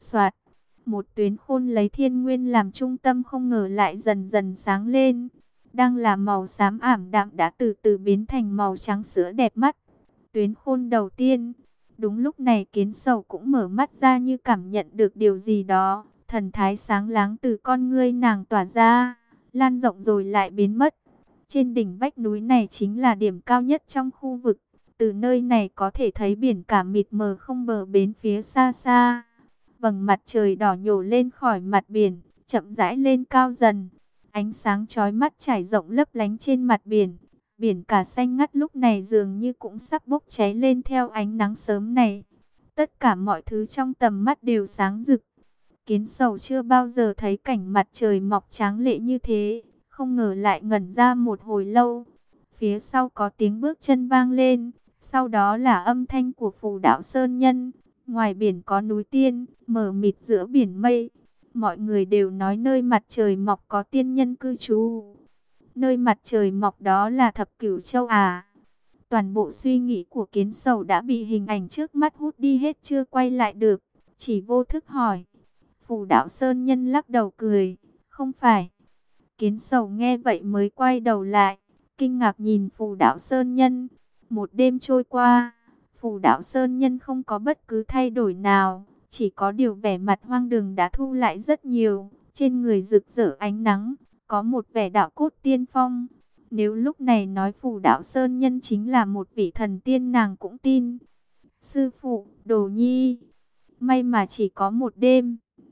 Soạt, một tuyến khôn lấy thiên nguyên làm trung tâm không ngờ lại dần dần sáng lên. Đang là màu xám ảm đạm đã từ từ biến thành màu trắng sữa đẹp mắt. Tuyến khôn đầu tiên. Đúng lúc này Kiến Sầu cũng mở mắt ra như cảm nhận được điều gì đó. Thần thái sáng láng từ con ngươi nàng tỏa ra, lan rộng rồi lại biến mất. Trên đỉnh vách núi này chính là điểm cao nhất trong khu vực. Từ nơi này có thể thấy biển cả mịt mờ không bờ bến phía xa xa. Vầng mặt trời đỏ nhổ lên khỏi mặt biển, chậm rãi lên cao dần. Ánh sáng chói mắt trải rộng lấp lánh trên mặt biển. Biển cả xanh ngắt lúc này dường như cũng sắp bốc cháy lên theo ánh nắng sớm này. Tất cả mọi thứ trong tầm mắt đều sáng rực. Kiến Sầu chưa bao giờ thấy cảnh mặt trời mọc tráng lệ như thế, không ngờ lại ngẩn ra một hồi lâu. Phía sau có tiếng bước chân vang lên, sau đó là âm thanh của Phù Đạo Sơn Nhân. Ngoài biển có núi tiên, mờ mịt giữa biển mây. Mọi người đều nói nơi mặt trời mọc có tiên nhân cư trú. Nơi mặt trời mọc đó là Thập Cửu Châu à? Toàn bộ suy nghĩ của Kiến Sầu đã bị hình ảnh trước mắt hút đi hết, chưa quay lại được, chỉ vô thức hỏi. Phù Đạo Sơn Nhân lắc đầu cười, không phải. Kiến Sầu nghe vậy mới quay đầu lại, kinh ngạc nhìn Phù Đạo Sơn Nhân. Một đêm trôi qua, Phù Đạo Sơn Nhân không có bất cứ thay đổi nào, chỉ có điều vẻ mặt hoang đường đã thu lại rất nhiều, trên người rực rỡ ánh nắng, có một vẻ đạo cốt tiên phong. Nếu lúc này nói Phù Đạo Sơn Nhân chính là một vị thần tiên nàng cũng tin. Sư phụ, Đồ Nhi, may mà chỉ có một đêm.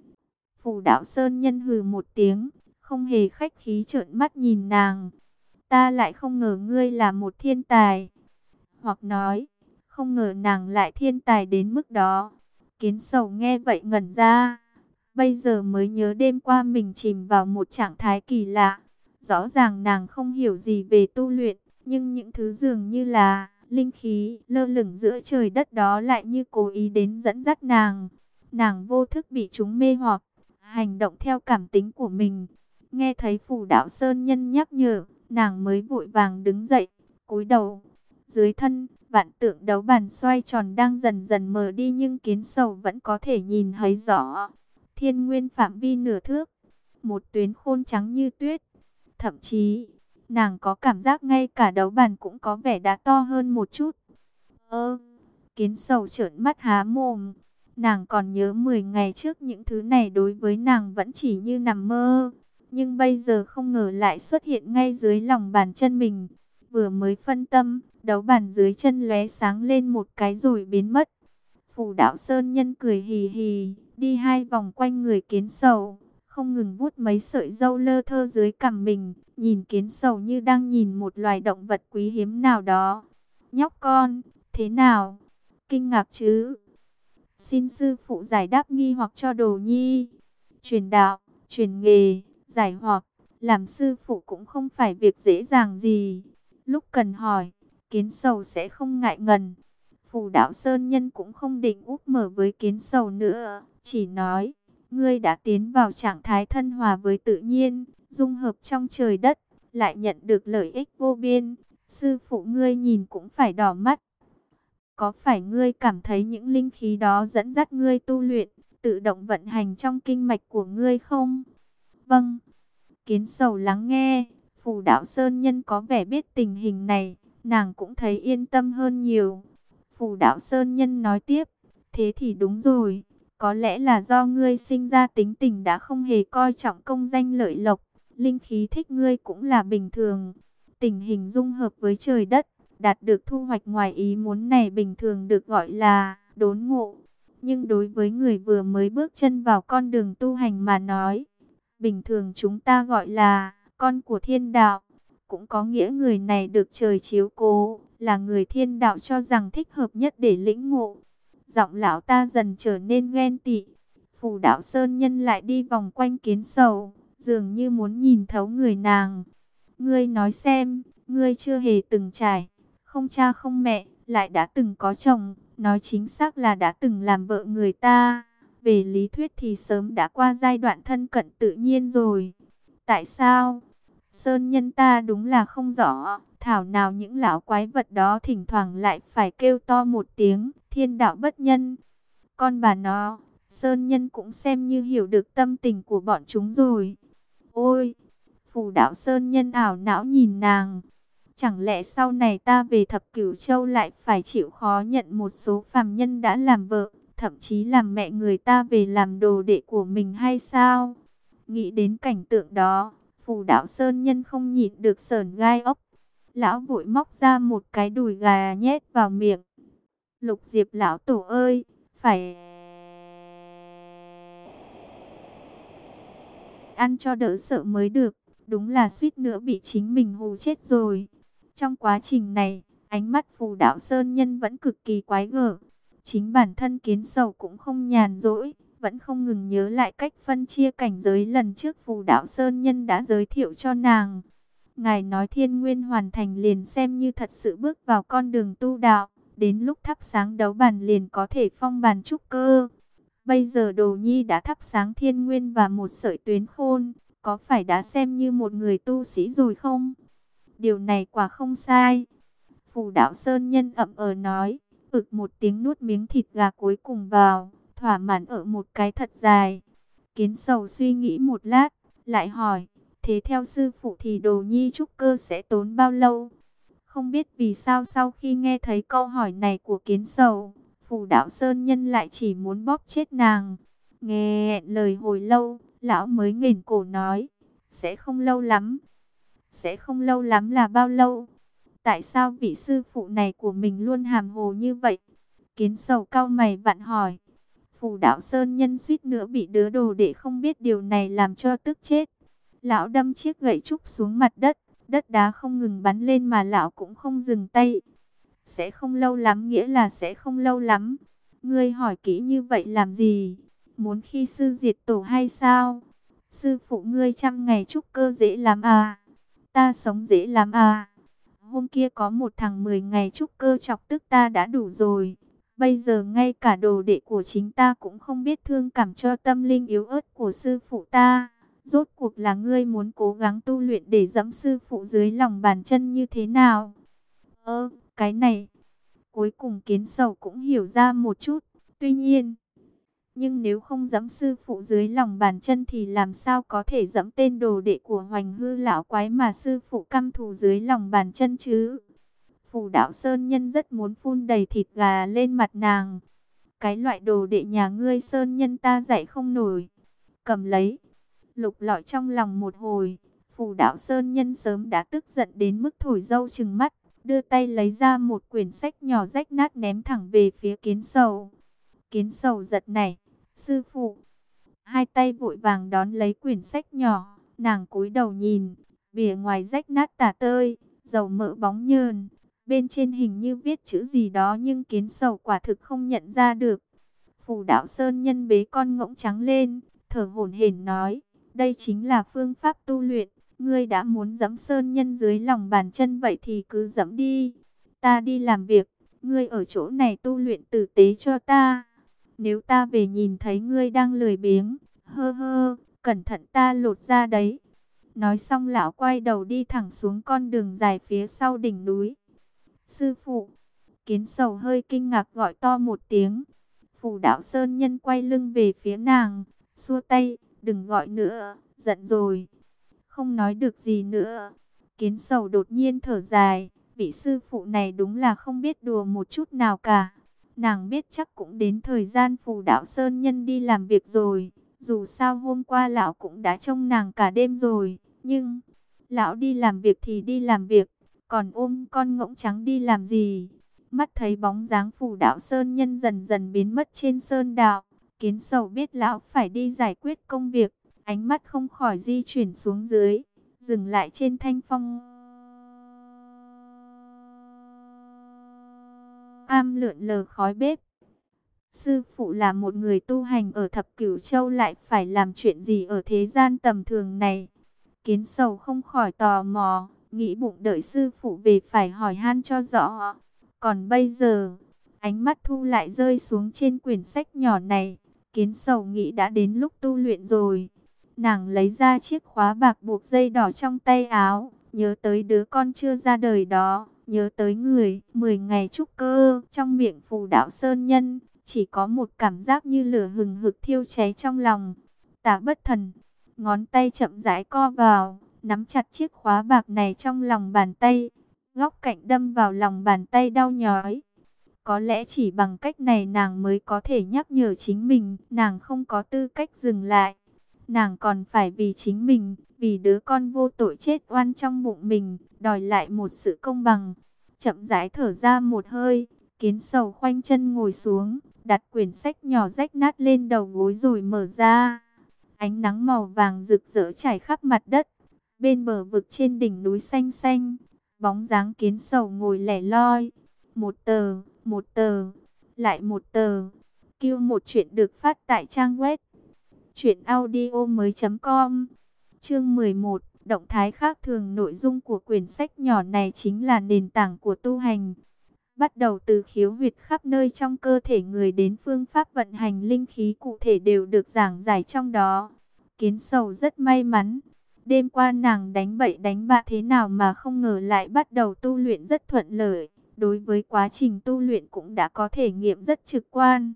Phù Đạo Sơn Nhân hừ một tiếng, không hề khách khí trợn mắt nhìn nàng. Ta lại không ngờ ngươi là một thiên tài. Hoặc nói, không ngờ nàng lại thiên tài đến mức đó. Kiến Sầu nghe vậy ngẩn ra. Bây giờ mới nhớ đêm qua mình chìm vào một trạng thái kỳ lạ. Rõ ràng nàng không hiểu gì về tu luyện, nhưng những thứ dường như là linh khí lơ lửng giữa trời đất đó lại như cố ý đến dẫn dắt nàng. Nàng vô thức bị chúng mê hoặc, hành động theo cảm tính của mình. Nghe thấy Phù Đạo Sơn Nhân nhắc nhở, nàng mới vội vàng đứng dậy, cúi đầu. Dưới thân, vạn tượng đấu bàn xoay tròn đang dần dần mờ đi, nhưng Kiến Sầu vẫn có thể nhìn thấy rõ. Thiên nguyên phạm vi nửa thước, một tuyến khôn trắng như tuyết. Thậm chí, nàng có cảm giác ngay cả đấu bàn cũng có vẻ đã to hơn một chút. Kiến Sầu trợn mắt há mồm. Nàng còn nhớ 10 ngày trước những thứ này đối với nàng vẫn chỉ như nằm mơ. Nhưng bây giờ không ngờ lại xuất hiện ngay dưới lòng bàn chân mình. Vừa mới phân tâm, đấu bàn dưới chân lóe sáng lên một cái rồi biến mất. Phù Đạo Sơn Nhân cười hì hì, đi 2 vòng quanh người Kiến Sầu, không ngừng vuốt mấy sợi râu lơ thơ dưới cằm mình, nhìn Kiến Sầu như đang nhìn một loài động vật quý hiếm nào đó. Nhóc con, thế nào? Kinh ngạc chứ? Xin sư phụ giải đáp nghi hoặc cho Đồ Nhi. Truyền đạo, truyền nghề, giải hoặc, làm sư phụ cũng không phải việc dễ dàng gì. Lúc cần hỏi, Kiến Sầu sẽ không ngại ngần. Phù Đạo Sơn Nhân cũng không định úp mở với Kiến Sầu nữa, chỉ nói, ngươi đã tiến vào trạng thái thân hòa với tự nhiên, dung hợp trong trời đất, lại nhận được lợi ích vô biên. Sư phụ ngươi nhìn cũng phải đỏ mắt. Có phải ngươi cảm thấy những linh khí đó dẫn dắt ngươi tu luyện, tự động vận hành trong kinh mạch của ngươi không? Vâng. Kiến Sầu lắng nghe, Phù Đạo Sơn Nhân có vẻ biết tình hình này, nàng cũng thấy yên tâm hơn nhiều. Phù Đạo Sơn Nhân nói tiếp, thế thì đúng rồi, có lẽ là do ngươi sinh ra tính tình đã không hề coi trọng công danh lợi lộc, linh khí thích ngươi cũng là bình thường. Tình hình dung hợp với trời đất, đạt được thu hoạch ngoài ý muốn này bình thường được gọi là đốn ngộ. Nhưng đối với người vừa mới bước chân vào con đường tu hành mà nói, bình thường chúng ta gọi là con của thiên đạo. Cũng có nghĩa người này được trời chiếu cố, là người thiên đạo cho rằng thích hợp nhất để lĩnh ngộ. Giọng lão ta dần trở nên ghen tị. Phù Đạo Sơn Nhân lại đi vòng quanh Kiến Sầu, dường như muốn nhìn thấu người nàng. Ngươi nói xem, ngươi chưa hề từng trải, không cha không mẹ, lại đã từng có chồng, nói chính xác là đã từng làm vợ người ta. Về lý thuyết thì sớm đã qua giai đoạn thân cận tự nhiên rồi. Tại sao? Sơn Nhân ta đúng là không rõ, thảo nào những lão quái vật đó thỉnh thoảng lại phải kêu to một tiếng, thiên đạo bất nhân. Con bà nó, Sơn Nhân cũng xem như hiểu được tâm tình của bọn chúng rồi. Ôi, Phù Đạo Sơn Nhân ảo não nhìn nàng. Chẳng lẽ sau này ta về Thập Cửu Châu lại phải chịu khó nhận một số phàm nhân đã làm vợ, thậm chí làm mẹ người ta về làm đồ đệ của mình hay sao? Nghĩ đến cảnh tượng đó, Phù Đạo Sơn Nhân không nhịn được sởn gai ốc. Lão vội móc ra một cái đùi gà nhét vào miệng. Lục Diệp lão tổ ơi, phải ăn cho đỡ sợ mới được. Đúng là suýt nữa bị chính mình hù chết rồi. Trong quá trình này, ánh mắt Phù Đạo Sơn Nhân vẫn cực kỳ quái gở. Chính bản thân Kiến Sầu cũng không nhàn rỗi, vẫn không ngừng nhớ lại cách phân chia cảnh giới lần trước Phù Đạo Sơn Nhân đã giới thiệu cho nàng. Ngài nói Thiên Nguyên hoàn thành liền xem như thật sự bước vào con đường tu đạo, đến lúc thắp sáng đấu bàn liền có thể phong bàn trúc cơ. Bây giờ Đồ Nhi đã thắp sáng Thiên Nguyên và một sợi tuyến khôn, có phải đã xem như một người tu sĩ rồi không? Điều này quả không sai. Phù Đạo Sơn Nhân ậm nói, ực một tiếng nuốt miếng thịt gà cuối cùng vào, thỏa mãn ở một cái thật dài. Kiến Sầu suy nghĩ một lát, lại hỏi, thế theo sư phụ thì Đồ Nhi trúc cơ sẽ tốn bao lâu? Không biết vì sao sau khi nghe thấy câu hỏi này của Kiến Sầu, Phù Đạo Sơn Nhân lại chỉ muốn bóp chết nàng. Nghe lời hồi lâu, lão mới nghển cổ nói, sẽ không lâu lắm. Sẽ không lâu lắm là bao lâu? Tại sao vị sư phụ này của mình luôn hàm hồ như vậy? Kiến Sầu cau mày vặn hỏi. Phù Đạo Sơn Nhân suýt nữa bị đứa đồ đệ không biết điều này làm cho tức chết. Lão đâm chiếc gậy trúc xuống mặt đất, đất đá không ngừng bắn lên mà lão cũng không dừng tay. Sẽ không lâu lắm nghĩa là sẽ không lâu lắm. Ngươi hỏi kỹ như vậy làm gì? Muốn khi sư diệt tổ hay sao? Sư phụ ngươi 100 ngày trúc cơ dễ lắm à? Ta sống dễ lắm à? Hôm kia có một thằng 10 ngày trúc cơ chọc tức ta đã đủ rồi. Bây giờ ngay cả đồ đệ của chính ta cũng không biết thương cảm cho tâm linh yếu ớt của sư phụ ta. Rốt cuộc là ngươi muốn cố gắng tu luyện để dẫm sư phụ dưới lòng bàn chân như thế nào? Cái này, cuối cùng Kiến Sầu cũng hiểu ra một chút. Tuy nhiên, nhưng nếu không dẫm sư phụ dưới lòng bàn chân thì làm sao có thể dẫm tên đồ đệ của Hoành Hư lão quái mà sư phụ căm thù dưới lòng bàn chân chứ? Phù Đạo Sơn Nhân rất muốn phun đầy thịt gà lên mặt nàng. Cái loại đồ đệ nhà ngươi Sơn Nhân ta dạy không nổi. Cầm lấy. Lục lọi trong lòng một hồi, Phù Đạo Sơn Nhân sớm đã tức giận đến mức thổi dâu trừng mắt, đưa tay lấy ra một quyển sách nhỏ rách nát ném thẳng về phía Kiến Sầu. Kiến Sầu giật nảy, sư phụ. Hai tay vội vàng đón lấy quyển sách nhỏ, nàng cúi đầu nhìn, bìa ngoài rách nát tả tơi, dầu mỡ bóng nhờn, bên trên hình như viết chữ gì đó nhưng Kiến Sầu quả thực không nhận ra được. Phù Đạo Sơn Nhân bế con ngỗng trắng lên, thở hổn hển nói, đây chính là phương pháp tu luyện, ngươi đã muốn dẫm Sơn Nhân dưới lòng bàn chân vậy thì cứ dẫm đi. Ta đi làm việc, ngươi ở chỗ này tu luyện tử tế cho ta. Nếu ta về nhìn thấy ngươi đang lười biếng, cẩn thận ta lột ra đấy. Nói xong lão quay đầu đi thẳng xuống con đường dài phía sau đỉnh núi. Sư phụ, Kiến Sầu hơi kinh ngạc gọi to một tiếng. Phù Đạo Sơn Nhân quay lưng về phía nàng, xua tay, đừng gọi nữa, giận rồi. Không nói được gì nữa. Kiến Sầu đột nhiên thở dài, vị sư phụ này đúng là không biết đùa một chút nào cả. Nàng biết chắc cũng đến thời gian Phù Đạo Sơn Nhân đi làm việc rồi. Dù sao hôm qua lão cũng đã trông nàng cả đêm rồi. Nhưng, lão đi làm việc thì đi làm việc. Còn ôm con ngỗng trắng đi làm gì? Mắt thấy bóng dáng Phù Đạo Sơn Nhân dần dần biến mất trên sơn đạo. Kiến Sầu biết lão phải đi giải quyết công việc. Ánh mắt không khỏi di chuyển xuống dưới. Dừng lại trên thanh phong am lượn lờ khói bếp. Sư phụ là một người tu hành ở Thập Cửu Châu lại phải làm chuyện gì ở thế gian tầm thường này? Kiến Sầu không khỏi tò mò, nghĩ bụng đợi sư phụ về phải hỏi han cho rõ. Còn bây giờ, ánh mắt thu lại rơi xuống trên quyển sách nhỏ này. Kiến Sầu nghĩ đã đến lúc tu luyện rồi. Nàng lấy ra chiếc khóa bạc buộc dây đỏ trong tay áo, nhớ tới đứa con chưa ra đời đó, nhớ tới người 10 ngày trúc cơ trong miệng Phù Đạo Sơn Nhân. chỉ có một cảm giác như lửa hừng hực thiêu cháy trong lòng. Tả Bất Thần, ngón tay chậm rãi co vào, nắm chặt chiếc khóa bạc này trong lòng bàn tay, góc cạnh đâm vào lòng bàn tay đau nhói. Có lẽ chỉ bằng cách này nàng mới có thể nhắc nhở chính mình, nàng không có tư cách dừng lại. Nàng còn phải vì chính mình, vì đứa con vô tội chết oan trong bụng mình, đòi lại một sự công bằng. Chậm rãi thở ra một hơi, Kiến Sầu khoanh chân ngồi xuống, đặt quyển sách nhỏ rách nát lên đầu gối rồi mở ra. Ánh nắng màu vàng rực rỡ trải khắp mặt đất. Bên bờ vực trên đỉnh núi xanh xanh, bóng dáng Kiến Sầu ngồi lẻ loi. Một tờ, lại một tờ. Kêu một chuyện được phát tại trang web truyệnaudiomoi.com. Chương 11, động thái khác thường. Nội dung của quyển sách nhỏ này chính là nền tảng của tu hành. Bắt đầu từ khiếu huyệt khắp nơi trong cơ thể người đến phương pháp vận hành linh khí cụ thể đều được giảng giải trong đó. Kiến Sầu rất may mắn. Đêm qua nàng đánh bậy đánh bạ thế nào mà không ngờ lại bắt đầu tu luyện rất thuận lợi. Đối với quá trình tu luyện cũng đã có thể nghiệm rất trực quan.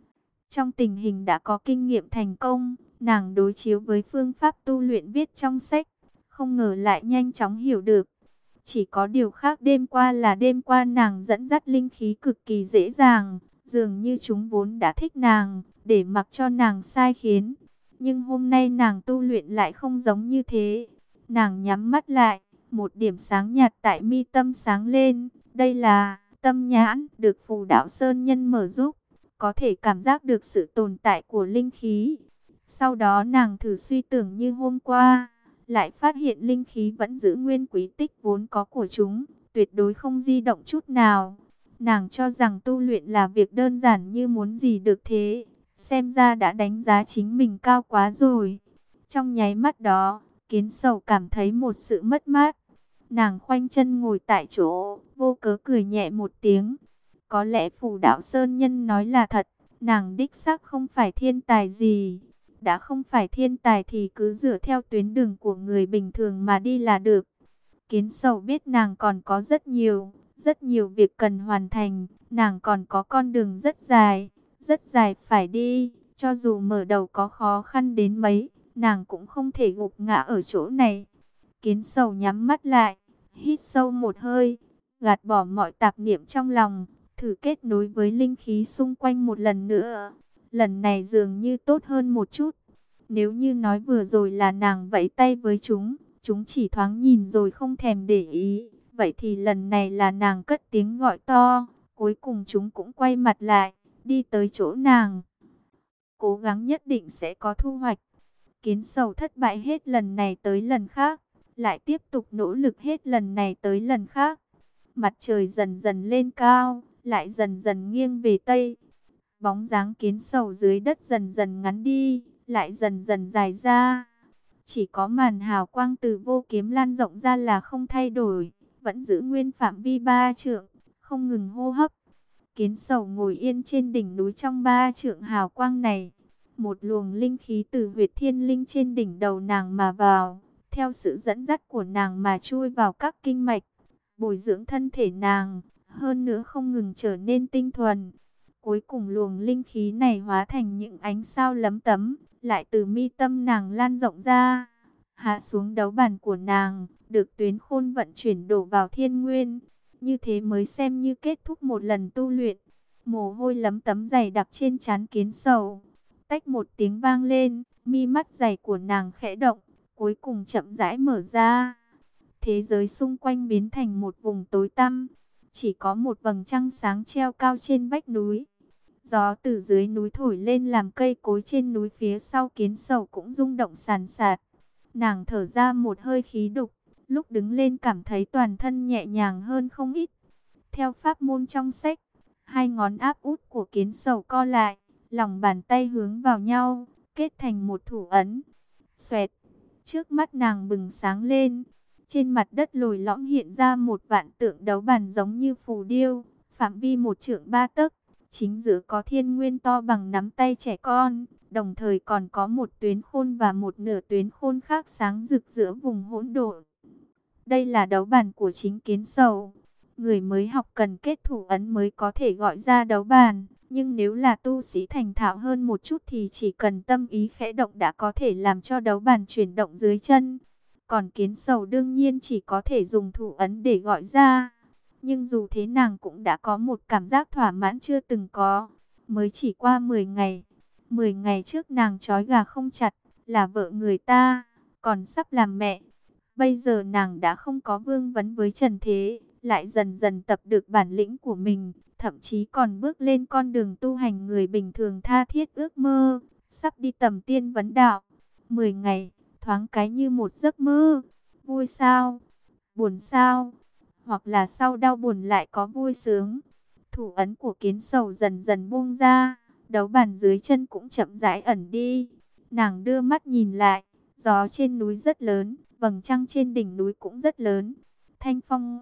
Trong tình hình đã có kinh nghiệm thành công, nàng đối chiếu với phương pháp tu luyện viết trong sách, không ngờ lại nhanh chóng hiểu được. Chỉ có điều khác đêm qua nàng dẫn dắt linh khí cực kỳ dễ dàng, dường như chúng vốn đã thích nàng, để mặc cho nàng sai khiến. Nhưng hôm nay nàng tu luyện lại không giống như thế. Nàng nhắm mắt lại, một điểm sáng nhạt tại mi tâm sáng lên, đây là tâm nhãn được Phù Đạo Sơn Nhân mở giúp, có thể cảm giác được sự tồn tại của linh khí. Sau đó nàng thử suy tưởng như hôm qua, lại phát hiện linh khí vẫn giữ nguyên quý tích vốn có của chúng, tuyệt đối không di động chút nào. Nàng cho rằng tu luyện là việc đơn giản như muốn gì được thế, xem ra đã đánh giá chính mình cao quá rồi. Trong nháy mắt đó, Kiến Sầu cảm thấy một sự mất mát. Nàng khoanh chân ngồi tại chỗ, vô cớ cười nhẹ một tiếng. Có lẽ Phù Đạo Sơn Nhân nói là thật, nàng đích xác không phải thiên tài gì. Đã không phải thiên tài thì cứ dựa theo tuyến đường của người bình thường mà đi là được. Kiến Sầu biết nàng còn có rất nhiều việc cần hoàn thành. Nàng còn có con đường rất dài phải đi. Cho dù mở đầu có khó khăn đến mấy, nàng cũng không thể gục ngã ở chỗ này. Kiến Sầu nhắm mắt lại, hít sâu một hơi, gạt bỏ mọi tạp niệm trong lòng, thử kết nối với linh khí xung quanh một lần nữa. Lần này dường như tốt hơn một chút. Nếu như nói vừa rồi là nàng vẫy tay với chúng chỉ thoáng nhìn rồi không thèm để ý. Vậy thì lần này là nàng cất tiếng gọi to, cuối cùng chúng cũng quay mặt lại, đi tới chỗ nàng. Cố gắng nhất định sẽ có thu hoạch. Kiến Sầu thất bại hết lần này tới lần khác, lại tiếp tục nỗ lực hết lần này tới lần khác. Mặt trời dần dần lên cao, lại dần dần nghiêng về tây. Bóng dáng Kiến Sầu dưới đất dần dần ngắn đi, lại dần dần dài ra. Chỉ có màn hào quang từ vô kiếm lan rộng ra là không thay đổi, vẫn giữ nguyên phạm vi 3 trượng, không ngừng hô hấp. Kiến Sầu ngồi yên trên đỉnh núi trong 3 trượng hào quang này. Một luồng linh khí từ huyệt thiên linh trên đỉnh đầu nàng mà vào, theo sự dẫn dắt của nàng mà chui vào các kinh mạch, bồi dưỡng thân thể nàng, hơn nữa không ngừng trở nên tinh thuần. Cuối cùng luồng linh khí này hóa thành những ánh sao lấm tấm, lại từ mi tâm nàng lan rộng ra, hạ xuống đấu bàn của nàng, được tuyến khôn vận chuyển đổ vào thiên nguyên. Như thế mới xem như kết thúc một lần tu luyện. Mồ hôi lấm tấm dày đặc trên trán Kiến Sầu. Tách một tiếng vang lên, mi mắt dày của nàng khẽ động, cuối cùng chậm rãi mở ra. Thế giới xung quanh biến thành một vùng tối tăm, chỉ có một vầng trăng sáng treo cao trên vách núi. Gió từ dưới núi thổi lên làm cây cối trên núi phía sau Kiến Sầu cũng rung động sàn sạt. Nàng thở ra một hơi khí đục, lúc đứng lên cảm thấy toàn thân nhẹ nhàng hơn không ít. Theo pháp môn trong sách, hai ngón áp út của Kiến Sầu co lại, lòng bàn tay hướng vào nhau, kết thành một thủ ấn. Xoẹt, trước mắt nàng bừng sáng lên. Trên mặt đất lồi lõm hiện ra một vạn tượng đấu bàn giống như phù điêu, phạm vi 1 trượng 3 tấc. Chính giữa có thiên nguyên to bằng nắm tay trẻ con, đồng thời còn có một tuyến khôn và một nửa tuyến khôn khác sáng rực giữa vùng hỗn độn. Đây là đấu bàn của chính Kiến Sầu. Người mới học cần kết thủ ấn mới có thể gọi ra đấu bàn. Nhưng nếu là tu sĩ thành thạo hơn một chút thì chỉ cần tâm ý khẽ động đã có thể làm cho đấu bàn chuyển động dưới chân. Còn kiến sầu đương nhiên chỉ có thể dùng thủ ấn để gọi ra. Nhưng dù thế nàng cũng đã có một cảm giác thỏa mãn chưa từng có. Mới chỉ qua 10 ngày. 10 ngày trước nàng trói gà không chặt, là vợ người ta, còn sắp làm mẹ. Bây giờ nàng đã không có vương vấn với trần thế, lại dần dần tập được bản lĩnh của mình, thậm chí còn bước lên con đường tu hành người bình thường tha thiết ước mơ, sắp đi tầm tiên vấn đạo. 10 ngày, thoáng cái như một giấc mơ. Vui sao? Buồn sao? Hoặc là sau đau buồn lại có vui sướng. Thủ ấn của kiến sầu dần dần buông ra, đấu bàn dưới chân cũng chậm rãi ẩn đi. Nàng đưa mắt nhìn lại, gió trên núi rất lớn, vầng trăng trên đỉnh núi cũng rất lớn. Thanh phong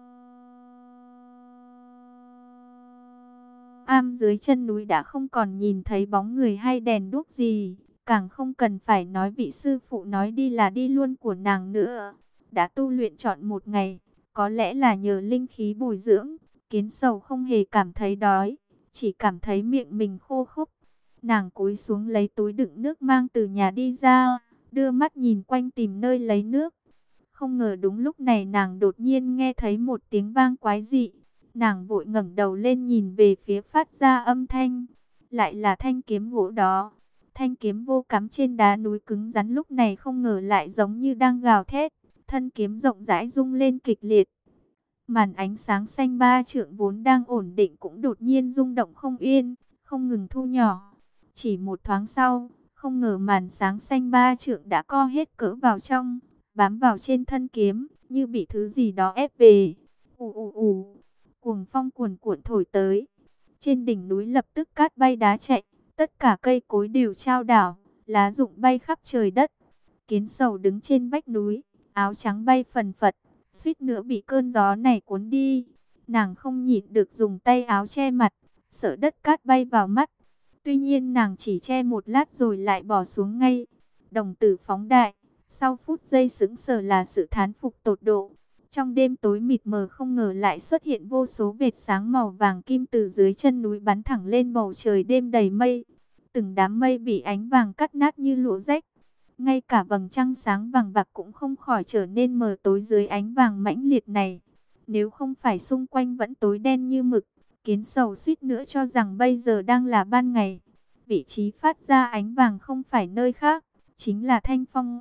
am dưới chân núi đã không còn nhìn thấy bóng người hay đèn đuốc gì, càng không cần phải nói vị sư phụ nói đi là đi luôn của nàng nữa. Đã tu luyện trọn một ngày, có lẽ là nhờ linh khí bồi dưỡng, kiến sầu không hề cảm thấy đói, chỉ cảm thấy miệng mình khô khốc. Nàng cúi xuống lấy túi đựng nước mang từ nhà đi ra, đưa mắt nhìn quanh tìm nơi lấy nước. Không ngờ đúng lúc này nàng đột nhiên nghe thấy một tiếng vang quái dị. Nàng vội ngẩng đầu lên nhìn về phía phát ra âm thanh. Lại là thanh kiếm gỗ đó. Thanh kiếm vô cắm trên đá núi cứng rắn lúc này không ngờ lại giống như đang gào thét. Thân kiếm rộng rãi rung lên kịch liệt. Màn ánh sáng xanh ba trượng vốn đang ổn định cũng đột nhiên rung động không yên, không ngừng thu nhỏ. Chỉ một thoáng sau, không ngờ màn sáng xanh ba trượng đã co hết cỡ vào trong, bám vào trên thân kiếm, như bị thứ gì đó ép về. Ù ù ù, cuồng phong cuồn cuộn thổi tới. Trên đỉnh núi lập tức cát bay đá chạy, tất cả cây cối đều chao đảo, lá rụng bay khắp trời đất. Kiến sầu đứng trên vách núi, áo trắng bay phần phật, suýt nữa bị cơn gió này cuốn đi. Nàng không nhịn được dùng tay áo che mặt, sợ đất cát bay vào mắt. Tuy nhiên nàng chỉ che một lát rồi lại bỏ xuống ngay. Đồng tử phóng đại, sau phút giây sững sờ là sự thán phục tột độ. Trong đêm tối mịt mờ không ngờ lại xuất hiện vô số vệt sáng màu vàng kim từ dưới chân núi bắn thẳng lên bầu trời đêm đầy mây. Từng đám mây bị ánh vàng cắt nát như lụa rách. Ngay cả vầng trăng sáng vàng bạc cũng không khỏi trở nên mờ tối dưới ánh vàng mãnh liệt này. Nếu không phải xung quanh vẫn tối đen như mực, kiến sầu suýt nữa cho rằng bây giờ đang là ban ngày. Vị trí phát ra ánh vàng không phải nơi khác, chính là Thanh Phong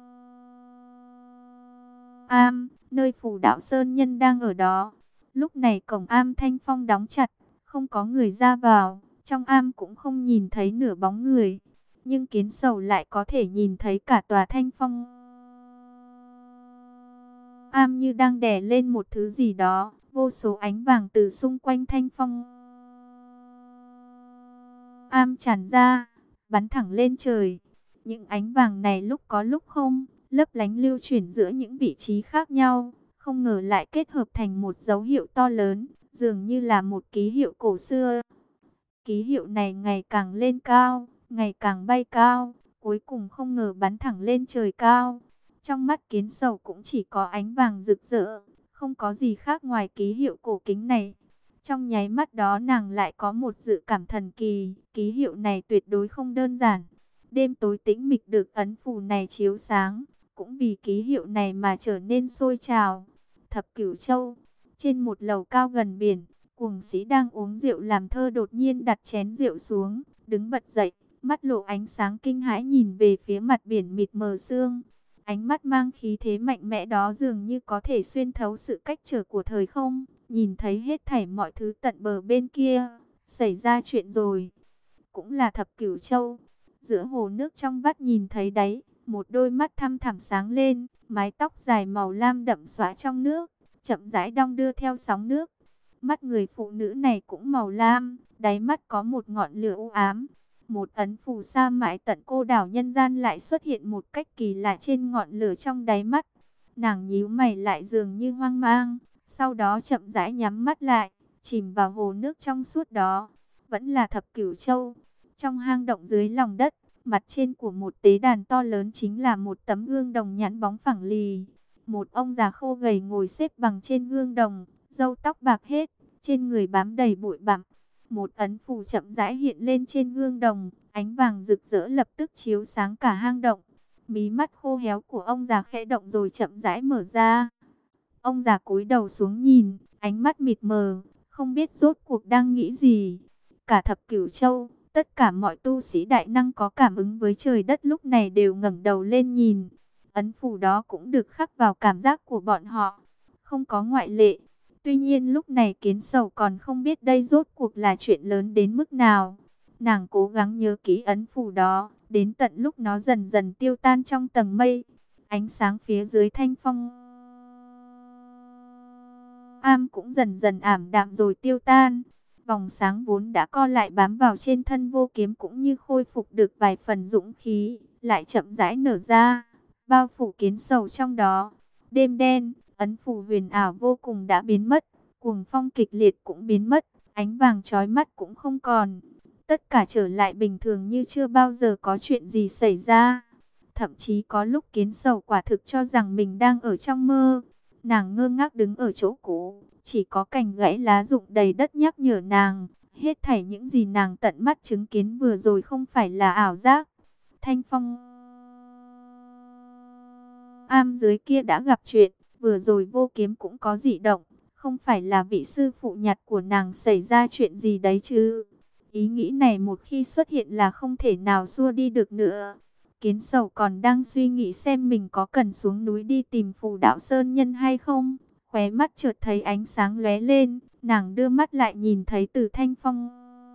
Am, nơi Phù Đạo Sơn Nhân đang ở đó. Lúc này cổng am Thanh Phong đóng chặt, không có người ra vào, trong am cũng không nhìn thấy nửa bóng người. Nhưng kiến sầu lại có thể nhìn thấy cả tòa Thanh Phong am như đang đè lên một thứ gì đó. Vô số ánh vàng từ xung quanh Thanh Phong am tràn ra, bắn thẳng lên trời. Những ánh vàng này lúc có lúc không, lấp lánh lưu chuyển giữa những vị trí khác nhau. Không ngờ lại kết hợp thành một dấu hiệu to lớn, dường như là một ký hiệu cổ xưa. Ký hiệu này ngày càng lên cao, ngày càng bay cao, cuối cùng không ngờ bắn thẳng lên trời cao. Trong mắt kiến sầu cũng chỉ có ánh vàng rực rỡ, không có gì khác ngoài ký hiệu cổ kính này. Trong nháy mắt đó nàng lại có một dự cảm thần kỳ, ký hiệu này tuyệt đối không đơn giản. Đêm tối tĩnh mịch được ấn phù này chiếu sáng, cũng vì ký hiệu này mà trở nên sôi trào. Thập Cửu Châu, trên một lầu cao gần biển, cuồng sĩ đang uống rượu làm thơ đột nhiên đặt chén rượu xuống, đứng bật dậy, mắt lộ ánh sáng kinh hãi nhìn về phía mặt biển mịt mờ sương. Ánh mắt mang khí thế mạnh mẽ đó dường như có thể xuyên thấu sự cách trở của thời không, nhìn thấy hết thảy mọi thứ tận bờ bên kia. Xảy ra chuyện rồi, cũng là Thập Cửu Châu. Giữa hồ nước trong vắt nhìn thấy đáy, một đôi mắt thăm thẳm sáng lên, mái tóc dài màu lam đậm xõa trong nước, chậm rãi đong đưa theo sóng nước. Mắt người phụ nữ này cũng màu lam, đáy mắt có một ngọn lửa u ám. Một ấn phù sa mãi tận cô đảo nhân gian lại xuất hiện một cách kỳ lạ trên ngọn lửa trong đáy mắt. Nàng nhíu mày lại dường như hoang mang, sau đó chậm rãi nhắm mắt lại, chìm vào hồ nước trong suốt đó. Vẫn là Thập Cửu Châu. Trong hang động dưới lòng đất, mặt trên của một tế đàn to lớn chính là một tấm gương đồng nhẵn bóng phẳng lì. Một ông già khô gầy ngồi xếp bằng trên gương đồng, râu tóc bạc hết, trên người bám đầy bụi bặm. Một ấn phù chậm rãi hiện lên trên gương đồng, ánh vàng rực rỡ lập tức chiếu sáng cả hang động. Mí mắt khô héo của ông già khẽ động rồi chậm rãi mở ra. Ông già cúi đầu xuống nhìn, ánh mắt mịt mờ, không biết rốt cuộc đang nghĩ gì. Cả thập cửu châu, tất cả mọi tu sĩ đại năng có cảm ứng với trời đất lúc này đều ngẩng đầu lên nhìn. Ấn phù đó cũng được khắc vào cảm giác của bọn họ, không có ngoại lệ. Tuy nhiên lúc này Kiến Sầu còn không biết đây rốt cuộc là chuyện lớn đến mức nào. Nàng cố gắng nhớ kỹ ấn phù đó, đến tận lúc nó dần dần tiêu tan trong tầng mây. Ánh sáng phía dưới thanh phong am cũng dần dần ảm đạm rồi tiêu tan. Vòng sáng vốn đã co lại bám vào trên thân Vô Kiếm cũng như khôi phục được vài phần dũng khí, lại chậm rãi nở ra, bao phủ Kiến Sầu trong đó. Đêm đen, ấn phù huyền ảo vô cùng đã biến mất, cuồng phong kịch liệt cũng biến mất, ánh vàng chói mắt cũng không còn. Tất cả trở lại bình thường như chưa bao giờ có chuyện gì xảy ra. Thậm chí có lúc Kiến Sầu quả thực cho rằng mình đang ở trong mơ. Nàng ngơ ngác đứng ở chỗ cũ, chỉ có cành gãy lá rụng đầy đất nhắc nhở nàng, hết thảy những gì nàng tận mắt chứng kiến vừa rồi không phải là ảo giác. Thanh phong am dưới kia đã gặp chuyện, vừa rồi Vô Kiếm cũng có dị động, không phải là vị sư phụ nhặt của nàng xảy ra chuyện gì đấy chứ. Ý nghĩ này một khi xuất hiện là không thể nào xua đi được nữa. Kiến Sầu còn đang suy nghĩ xem mình có cần xuống núi đi tìm Phù Đạo Sơn Nhân hay không. Khóe mắt chợt thấy ánh sáng lóe lên, nàng đưa mắt lại nhìn thấy từ thanh phong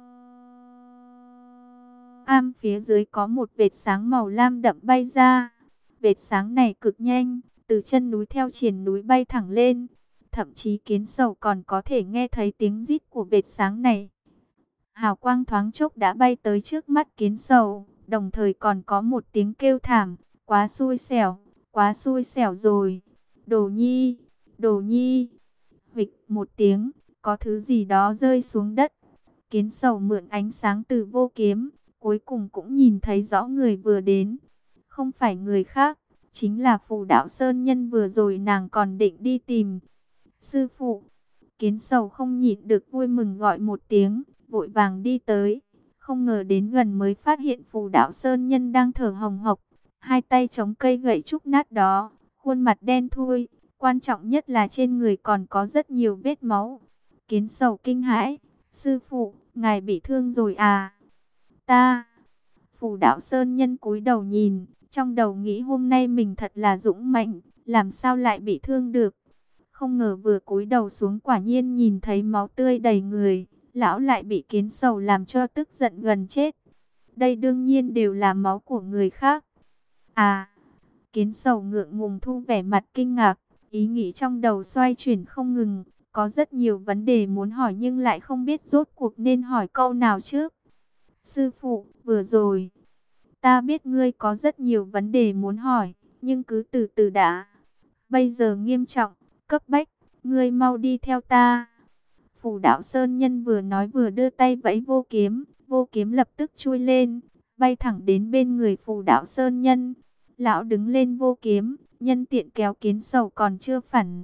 am phía dưới có một vệt sáng màu lam đậm bay ra. Vệt sáng này cực nhanh, từ chân núi theo triền núi bay thẳng lên. Thậm chí Kiến Sầu còn có thể nghe thấy tiếng rít của vệt sáng này. Hào quang thoáng chốc đã bay tới trước mắt Kiến Sầu, đồng thời còn có một tiếng kêu thảm, quá xui xẻo rồi. Đồ Nhi, Đồ Nhi. Huỵch một tiếng, có thứ gì đó rơi xuống đất. Kiến Sầu mượn ánh sáng từ Vô Kiếm, cuối cùng cũng nhìn thấy rõ người vừa đến. Không phải người khác, chính là Phù Đạo Sơn Nhân vừa rồi nàng còn định đi tìm. Sư phụ. Kiến Sầu không nhịn được vui mừng gọi một tiếng, vội vàng đi tới. Không ngờ đến gần mới phát hiện Phù Đạo Sơn Nhân đang thở hồng hộc, hai tay chống cây gậy trúc nát đó, khuôn mặt đen thui, quan trọng nhất là trên người còn có rất nhiều vết máu. Kiến Sầu kinh hãi, sư phụ, ngài bị thương rồi à? Ta. Phù Đạo Sơn Nhân cúi đầu nhìn, trong đầu nghĩ hôm nay mình thật là dũng mạnh, làm sao lại bị thương được. Không ngờ vừa cúi đầu xuống quả nhiên nhìn thấy máu tươi đầy người, lão lại bị Kiến Sầu làm cho tức giận gần chết. Đây đương nhiên đều là máu của người khác. À, Kiến Sầu ngượng ngùng thu vẻ mặt kinh ngạc, ý nghĩ trong đầu xoay chuyển không ngừng, có rất nhiều vấn đề muốn hỏi nhưng lại không biết rốt cuộc nên hỏi câu nào trước. Sư phụ, vừa rồi, ta biết ngươi có rất nhiều vấn đề muốn hỏi, nhưng cứ từ từ đã. Bây giờ nghiêm trọng, cấp bách, ngươi mau đi theo ta. Phù Đạo Sơn Nhân vừa nói vừa đưa tay vẫy Vô Kiếm, Vô Kiếm lập tức chui lên, bay thẳng đến bên người Phù Đạo Sơn Nhân. Lão đứng lên Vô Kiếm, nhân tiện kéo Kiến Sầu còn chưa phản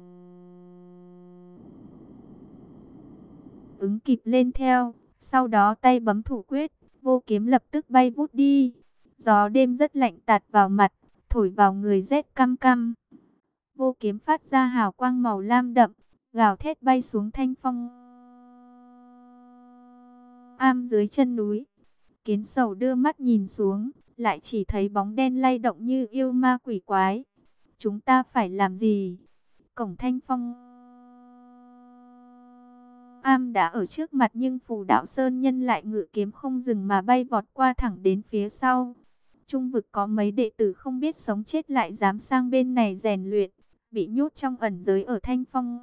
ứng kịp lên theo, sau đó tay bấm thủ quyết, Vô Kiếm lập tức bay vút đi. Gió đêm rất lạnh tạt vào mặt, thổi vào người rét căm căm. Vô Kiếm phát ra hào quang màu lam đậm, gào thét bay xuống thanh phong am dưới chân núi. Kiến Sầu đưa mắt nhìn xuống, lại chỉ thấy bóng đen lay động như yêu ma quỷ quái. Chúng ta phải làm gì? Cổng thanh phong am đã ở trước mặt nhưng Phù Đạo Sơn Nhân lại ngự kiếm không dừng mà bay vọt qua thẳng đến phía sau. Trung vực có mấy đệ tử không biết sống chết lại dám sang bên này rèn luyện, bị nhốt trong ẩn giới ở thanh phong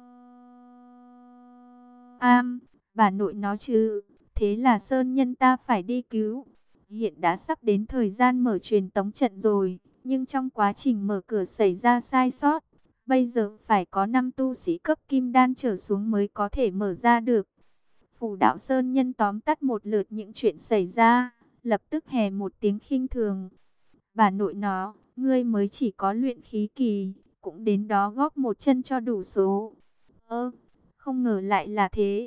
am. Bà nội nó chứ, thế là Sơn Nhân ta phải đi cứu. Hiện đã sắp đến thời gian mở truyền tống trận rồi, nhưng trong quá trình mở cửa xảy ra sai sót. Bây giờ phải có 5 tu sĩ cấp kim đan trở xuống mới có thể mở ra được. Phù Đạo Sơn Nhân tóm tắt một lượt những chuyện xảy ra, lập tức hè một tiếng khinh thường. Bà nội nó, ngươi mới chỉ có luyện khí kỳ, cũng đến đó góp một chân cho đủ số. Không ngờ lại là thế.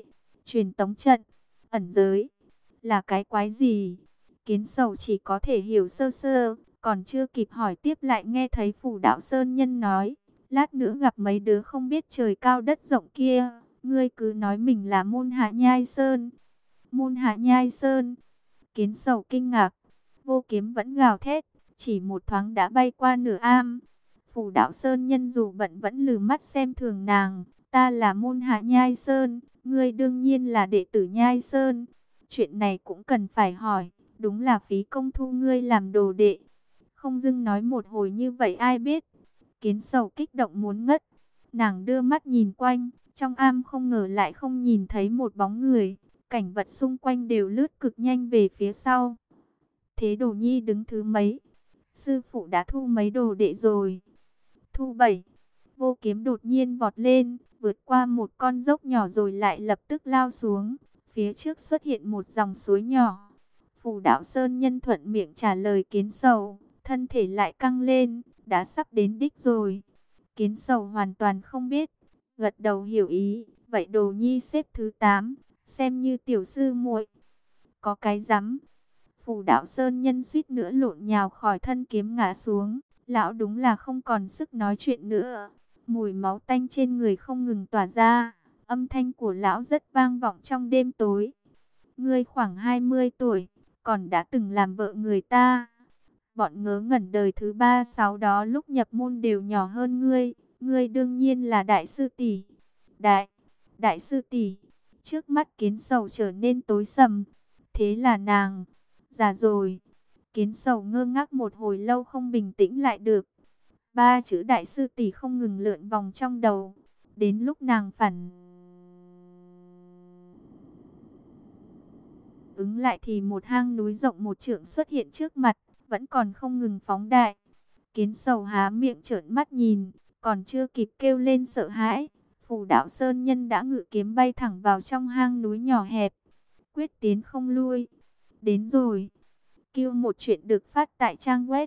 Truyền tống trận, ẩn giới, là cái quái gì? Kiến Sầu chỉ có thể hiểu sơ sơ, còn chưa kịp hỏi tiếp lại nghe thấy Phủ Đạo Sơn Nhân nói, lát nữa gặp mấy đứa không biết trời cao đất rộng kia, ngươi cứ nói mình là Môn Hạ Nhai Sơn. Môn Hạ Nhai Sơn. Kiến Sầu kinh ngạc, Vô Kiếm vẫn gào thét, chỉ một thoáng đã bay qua nửa am. Phủ Đạo Sơn Nhân dù bận vẫn lừ mắt xem thường nàng, ta là Môn Hạ Nhai Sơn, ngươi đương nhiên là đệ tử Nhai Sơn. Chuyện này cũng cần phải hỏi, đúng là phí công thu ngươi làm đồ đệ. Không dưng nói một hồi như vậy ai biết. Kiến Sầu kích động muốn ngất, nàng đưa mắt nhìn quanh, trong am không ngờ lại không nhìn thấy một bóng người, cảnh vật xung quanh đều lướt cực nhanh về phía sau. Thế Đồ Nhi đứng thứ mấy? Sư phụ đã thu mấy đồ đệ rồi? Thu 7. Vô Kiếm đột nhiên vọt lên, vượt qua một con dốc nhỏ rồi lại lập tức lao xuống. Phía trước xuất hiện một dòng suối nhỏ. Phủ Đạo Sơn Nhân thuận miệng trả lời Kiến Sầu, thân thể lại căng lên, đã sắp đến đích rồi. Kiến Sầu hoàn toàn không biết, gật đầu hiểu ý, vậy Đồ Nhi xếp thứ 8, xem như tiểu sư muội. Có cái rắm. Phủ Đạo Sơn Nhân suýt nữa lộn nhào khỏi thân kiếm ngã xuống. Lão đúng là không còn sức nói chuyện nữa. Mùi máu tanh trên người không ngừng tỏa ra. Âm thanh của lão rất vang vọng trong đêm tối. Ngươi khoảng 20 tuổi, còn đã từng làm vợ người ta. Bọn ngớ ngẩn đời thứ 36 đó lúc nhập môn đều nhỏ hơn ngươi. Ngươi đương nhiên là đại sư tỷ. Đại sư tỷ. Trước mắt Kiến Sầu trở nên tối sầm. Thế là nàng già rồi. Kiến Sầu ngơ ngác một hồi lâu không bình tĩnh lại được. Ba chữ đại sư tỷ không ngừng lượn vòng trong đầu. Đến lúc nàng phản ứng lại thì một hang núi rộng 1 trượng xuất hiện trước mặt, vẫn còn không ngừng phóng đại. Kiến Sầu há miệng trợn mắt nhìn, còn chưa kịp kêu lên sợ hãi, Phủ Đạo Sơn Nhân đã ngự kiếm bay thẳng vào trong hang núi nhỏ hẹp. Quyết tiến không lui. Đến rồi. Kêu một chuyện được phát tại trang web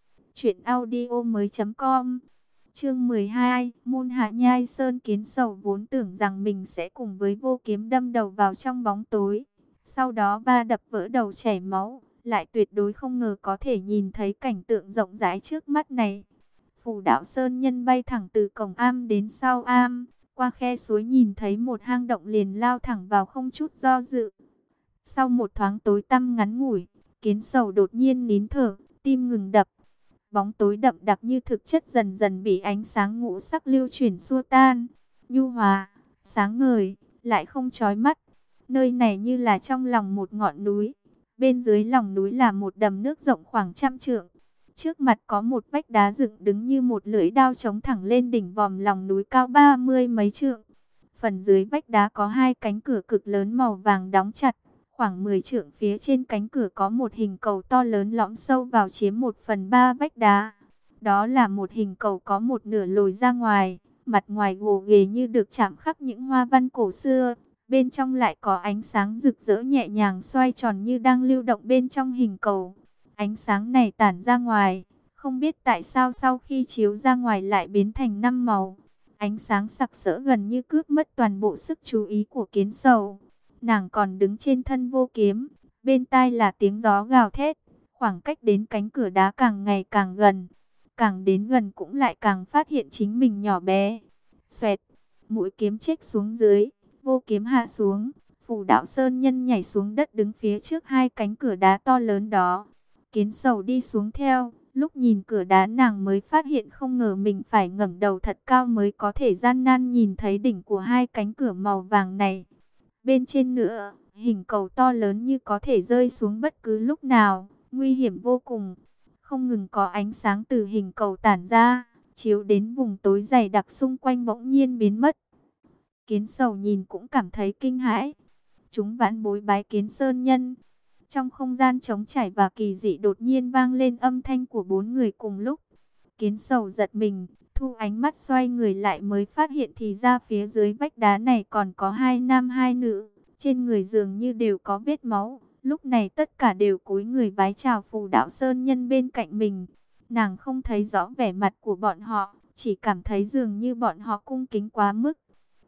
truyệnaudiomoi.com. Chương 12, Môn Hạ Nhai Sơn. Kiến Sầu vốn tưởng rằng mình sẽ cùng với Vô Kiếm đâm đầu vào trong bóng tối, sau đó va đập vỡ đầu chảy máu, lại tuyệt đối không ngờ có thể nhìn thấy cảnh tượng rộng rãi trước mắt này. Phủ Đạo Sơn Nhân bay thẳng từ cổng am đến sau am, qua khe suối nhìn thấy một hang động liền lao thẳng vào không chút do dự. Sau một thoáng tối tăm ngắn ngủi, Kiến Sầu đột nhiên nín thở, tim ngừng đập. Bóng tối đậm đặc như thực chất dần dần bị ánh sáng ngũ sắc lưu chuyển xua tan, nhu hòa, sáng ngời, lại không chói mắt. Nơi này như là trong lòng một ngọn núi, bên dưới lòng núi là một đầm nước rộng khoảng 100 trượng. Trước mặt có một vách đá dựng đứng như một lưỡi đao chống thẳng lên đỉnh vòm lòng núi cao 30 mấy trượng. Phần dưới vách đá có 2 cánh cửa cực lớn màu vàng đóng chặt. Khoảng 10 trượng phía trên cánh cửa có một hình cầu to lớn lõm sâu vào chiếm 1/3 vách đá. Đó là một hình cầu có một nửa lồi ra ngoài, mặt ngoài gồ ghề như được chạm khắc những hoa văn cổ xưa. Bên trong lại có ánh sáng rực rỡ nhẹ nhàng xoay tròn như đang lưu động bên trong hình cầu. Ánh sáng này tản ra ngoài, không biết tại sao sau khi chiếu ra ngoài lại biến thành 5 màu. Ánh sáng sặc sỡ gần như cướp mất toàn bộ sức chú ý của Kiến Sầu. Nàng còn đứng trên thân Vô Kiếm, bên tai là tiếng gió gào thét, khoảng cách đến cánh cửa đá càng ngày càng gần. Càng đến gần cũng lại càng phát hiện chính mình nhỏ bé. Xoẹt, mũi kiếm chếch xuống dưới, Vô Kiếm hạ xuống, Phủ Đạo Sơn Nhân nhảy xuống đất đứng phía trước 2 cánh cửa đá to lớn đó. Kiến Sầu đi xuống theo, lúc nhìn cửa đá nàng mới phát hiện không ngờ mình phải ngẩng đầu thật cao mới có thể gian nan nhìn thấy đỉnh của 2 cánh cửa màu vàng này. Bên trên nữa, hình cầu to lớn như có thể rơi xuống bất cứ lúc nào, nguy hiểm vô cùng. Không ngừng có ánh sáng từ hình cầu tản ra, chiếu đến vùng tối dày đặc xung quanh bỗng nhiên biến mất. Kiến Sầu nhìn cũng cảm thấy kinh hãi. Chúng vãn bối bái Kiến Sơn Nhân. Trong không gian trống trải và kỳ dị đột nhiên vang lên âm thanh của 4 người cùng lúc. Kiến Sầu giật mình, thu ánh mắt xoay người lại mới phát hiện thì ra phía dưới vách đá này còn có 2 nam 2 nữ. Trên người dường như đều có vết máu. Lúc này tất cả đều cúi người vái chào Phủ Đạo Sơn Nhân bên cạnh mình. Nàng không thấy rõ vẻ mặt của bọn họ, chỉ cảm thấy dường như bọn họ cung kính quá mức.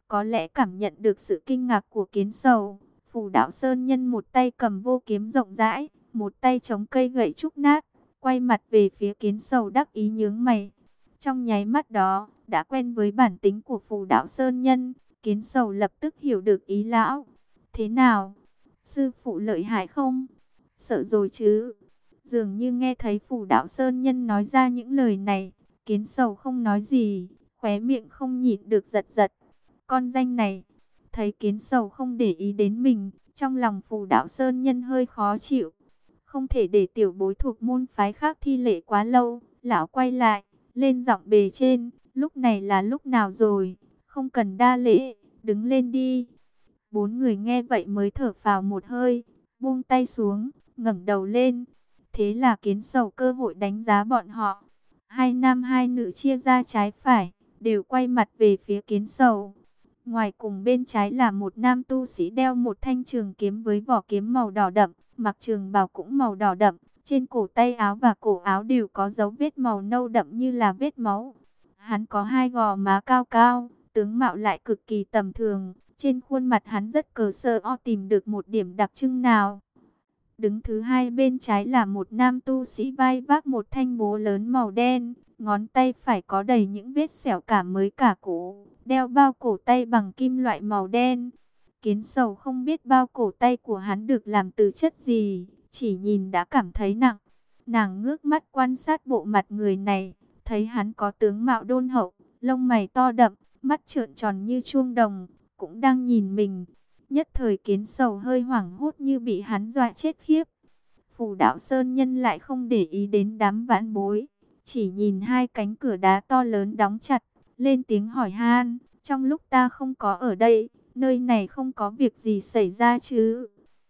có lẽ cảm nhận được sự kinh ngạc của Kiến Sầu. Phù Đạo Sơn Nhân một tay cầm vô kiếm rộng rãi, một tay chống cây gậy trúc nát, quay mặt về phía Kiến Sầu đắc ý nhướng mày. Trong nháy mắt đó, đã quen với bản tính của Phù Đạo Sơn Nhân, Kiến Sầu lập tức hiểu được ý lão. Thế nào? Sư phụ lợi hại không? Sợ rồi chứ? Dường như nghe thấy Phù Đạo Sơn Nhân nói ra những lời này, Kiến Sầu không nói gì, khóe miệng không nhịn được giật giật. Con danh này, thấy Kiến Sầu không để ý đến mình, trong lòng Phù Đạo Sơn Nhân hơi khó chịu. Không thể để tiểu bối thuộc môn phái khác thi lễ quá lâu, lão quay lại, lên giọng bề trên, lúc này là lúc nào rồi, không cần đa lễ, đứng lên đi. Bốn người nghe vậy mới thở phào một hơi, buông tay xuống, ngẩng đầu lên. Thế là Kiến Sầu cơ hội đánh giá bọn họ. Hai nam hai nữ chia ra trái phải, đều quay mặt về phía Kiến Sầu. Ngoài cùng bên trái là một nam tu sĩ đeo một thanh trường kiếm với vỏ kiếm màu đỏ đậm, mặc trường bào cũng màu đỏ đậm, trên cổ tay áo và cổ áo đều có dấu vết màu nâu đậm như là vết máu. Hắn có hai gò má cao cao, tướng mạo lại cực kỳ tầm thường, trên khuôn mặt hắn rất cờ sơ o tìm được một điểm đặc trưng nào. Đứng thứ hai bên trái là một nam tu sĩ vai vác một thanh búa lớn màu đen, ngón tay phải có đầy những vết sẹo cả mới cả cũ, đeo bao cổ tay bằng kim loại màu đen. Kiến Sầu không biết bao cổ tay của hắn được làm từ chất gì, chỉ nhìn đã cảm thấy nặng. Nàng ngước mắt quan sát bộ mặt người này, thấy hắn có tướng mạo đôn hậu, lông mày to đậm, mắt trợn tròn như chuông đồng, cũng đang nhìn mình. Nhất thời Kiến Sầu hơi hoảng hốt như bị hắn dọa chết khiếp. Phù Đạo Sơn Nhân lại không để ý đến đám vãn bối, chỉ nhìn hai cánh cửa đá to lớn đóng chặt, lên tiếng hỏi han, trong lúc ta không có ở đây, nơi này không có việc gì xảy ra chứ?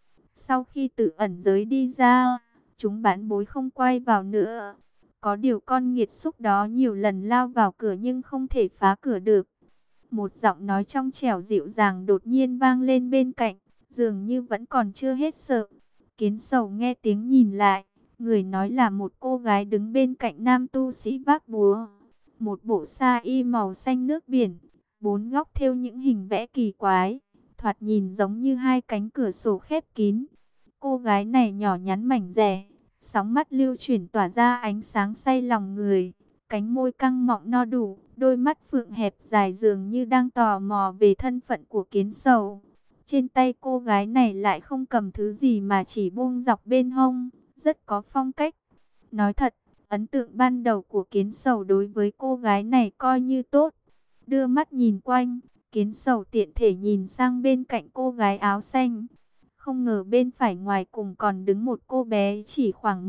Sau khi tự ẩn giới đi ra, chúng vãn bối không quay vào nữa. Có điều con nghiệt xúc đó nhiều lần lao vào cửa nhưng không thể phá cửa được. Một giọng nói trong trẻo dịu dàng đột nhiên vang lên bên cạnh, dường như vẫn còn chưa hết sợ. Kiến Sầu nghe tiếng nhìn lại, người nói là một cô gái đứng bên cạnh nam tu sĩ vác búa. Một bộ sa y màu xanh nước biển, bốn góc thêu những hình vẽ kỳ quái, thoạt nhìn giống như hai cánh cửa sổ khép kín. Cô gái này nhỏ nhắn mảnh dẻ, sóng mắt lưu chuyển tỏa ra ánh sáng say lòng người, cánh môi căng mọng no đủ, đôi mắt phượng hẹp dài dường như đang tò mò về thân phận của Kiến Sầu. Trên tay cô gái này lại không cầm thứ gì mà chỉ buông dọc bên hông, rất có phong cách. Nói thật, ấn tượng ban đầu của Kiến Sầu đối với cô gái này coi như tốt. Đưa mắt nhìn quanh, Kiến Sầu tiện thể nhìn sang bên cạnh cô gái áo xanh. Không ngờ bên phải ngoài cùng còn đứng một cô bé chỉ khoảng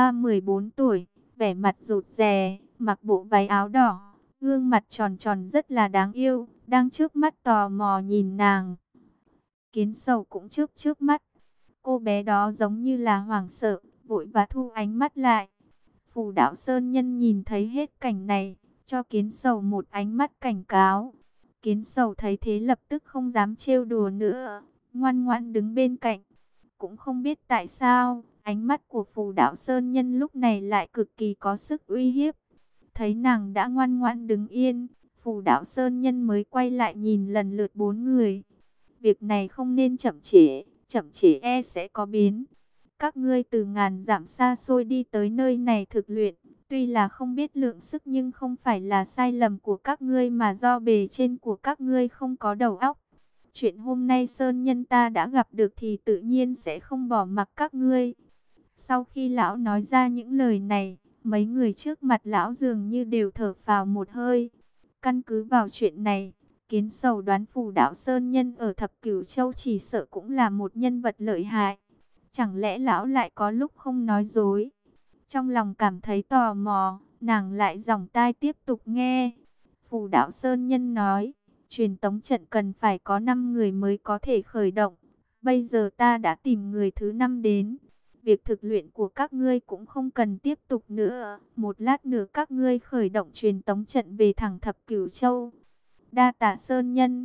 13-14 tuổi, vẻ mặt rụt rè, mặc bộ váy áo đỏ, gương mặt tròn tròn rất là đáng yêu, đang chớp mắt tò mò nhìn nàng. Kiến Sầu cũng chớp mắt. Cô bé đó giống như là hoảng sợ, vội và thu ánh mắt lại. Phù Đạo Sơn Nhân nhìn thấy hết cảnh này, cho Kiến Sầu một ánh mắt cảnh cáo. Kiến Sầu thấy thế lập tức không dám trêu đùa nữa, ngoan ngoãn đứng bên cạnh. Cũng không biết tại sao, ánh mắt của Phù Đạo Sơn Nhân lúc này lại cực kỳ có sức uy hiếp. Thấy nàng đã ngoan ngoãn đứng yên, Phù Đạo Sơn Nhân mới quay lại nhìn lần lượt bốn người. Việc này không nên chậm trễ e sẽ có biến. Các ngươi từ ngàn dặm xa xôi đi tới nơi này thực luyện, tuy là không biết lượng sức nhưng không phải là sai lầm của các ngươi mà do bề trên của các ngươi không có đầu óc. Chuyện hôm nay Sơn Nhân ta đã gặp được thì tự nhiên sẽ không bỏ mặc các ngươi. Sau khi lão nói ra những lời này, mấy người trước mặt lão dường như đều thở phào một hơi. Căn cứ vào chuyện này, Kiến Sầu đoán Phù Đạo Sơn Nhân ở Thập Cửu Châu chỉ sợ cũng là một nhân vật lợi hại. Chẳng lẽ lão lại có lúc không nói dối? Trong lòng cảm thấy tò mò, nàng lại giỏng tai tiếp tục nghe. Phù Đạo Sơn Nhân nói, truyền tống trận cần phải có 5 người mới có thể khởi động. Bây giờ ta đã tìm người thứ 5 đến. Việc thực luyện của các ngươi cũng không cần tiếp tục nữa. Một lát nữa các ngươi khởi động truyền tống trận về thẳng Thập Cửu Châu. Đa tạ Sơn Nhân.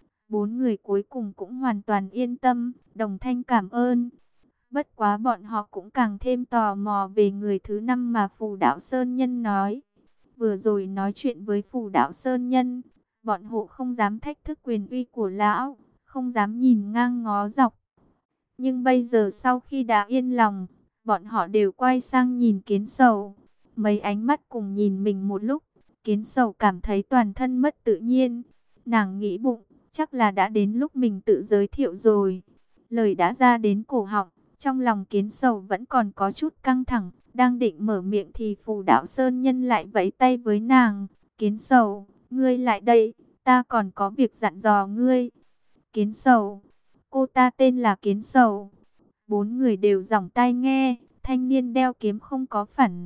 4 người cuối cùng cũng hoàn toàn yên tâm, đồng thanh cảm ơn. Bất quá bọn họ cũng càng thêm tò mò về người thứ 5 mà Phù Đạo Sơn Nhân nói. Vừa rồi nói chuyện với Phù Đạo Sơn Nhân, Bọn hộ không dám thách thức quyền uy của lão, không dám nhìn ngang ngó dọc. Nhưng bây giờ sau khi đã yên lòng, bọn họ đều quay sang nhìn Kiến Sầu. Mấy ánh mắt cùng nhìn mình một lúc, Kiến Sầu cảm thấy toàn thân mất tự nhiên. Nàng nghĩ bụng, chắc là đã đến lúc mình tự giới thiệu rồi. Lời đã ra đến cổ họng, trong lòng Kiến Sầu vẫn còn có chút căng thẳng. Đang định mở miệng thì Phù Đạo Sơn Nhân lại vẫy tay với nàng. Kiến Sầu, ngươi lại đây, ta còn có việc dặn dò ngươi. Kiến Sầu, cô ta tên là Kiến Sầu. Bốn người đều giỏng tai nghe, thanh niên đeo kiếm không có phản